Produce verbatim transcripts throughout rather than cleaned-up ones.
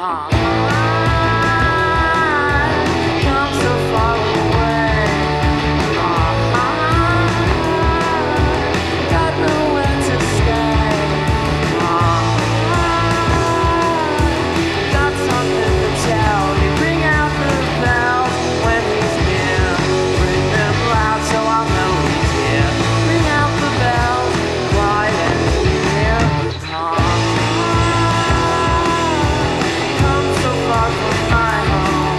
come so far away. Got nowhere to stay. Got something to tell you. Bring out the bells when he's near. Bring them loud so I'll know he's here. Bring out the bells, bright and clear. Come so far from my home.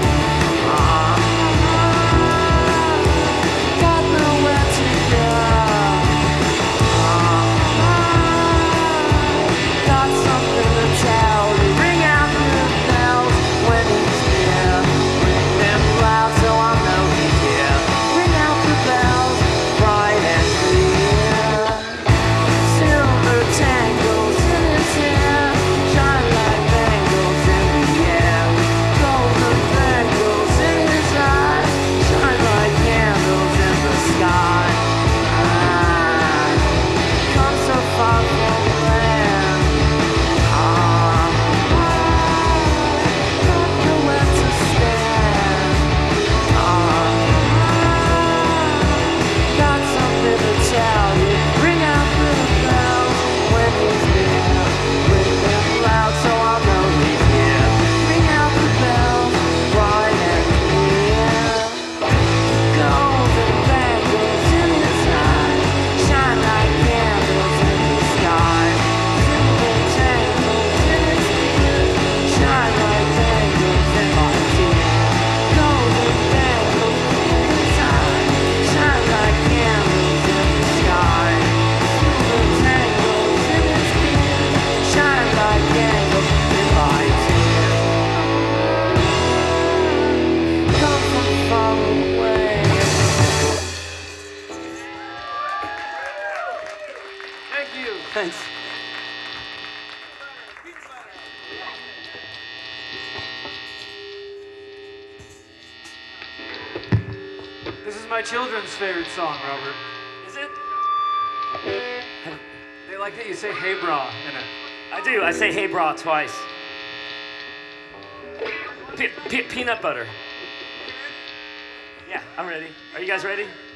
Got nowhere to go. Got something to tell you. Ring out the bells when he's near. Ring them loud so I'll know he's here. Ring out the bells, bright and clear. Silver tangles in his hair, shine like bangles in the air. Golden bangles in his eyes, shine like candles in the sky. Come so far from land. Got nowhere to stand. Got something to tell you. Ring out the bells when he's near. Ring them loud so I'll know he's here. Ring out the bells, bright and clear. Golden bangles in his eyes, shine like candles in the sky. Silver tangles in his ears, shine like bangles in my tears. Golden bangles in his eyes, shine like candles in the sky. Silver tangles in his ears, shine like candles in my tears. Come from far away. Thank you. Thanks. This is my children's favorite song, Robert. Is it? They like that you say "Hey brah" in it. I do. I say hey brah twice. Pe- pe- peanut butter. Yeah, I'm ready. Are you guys ready?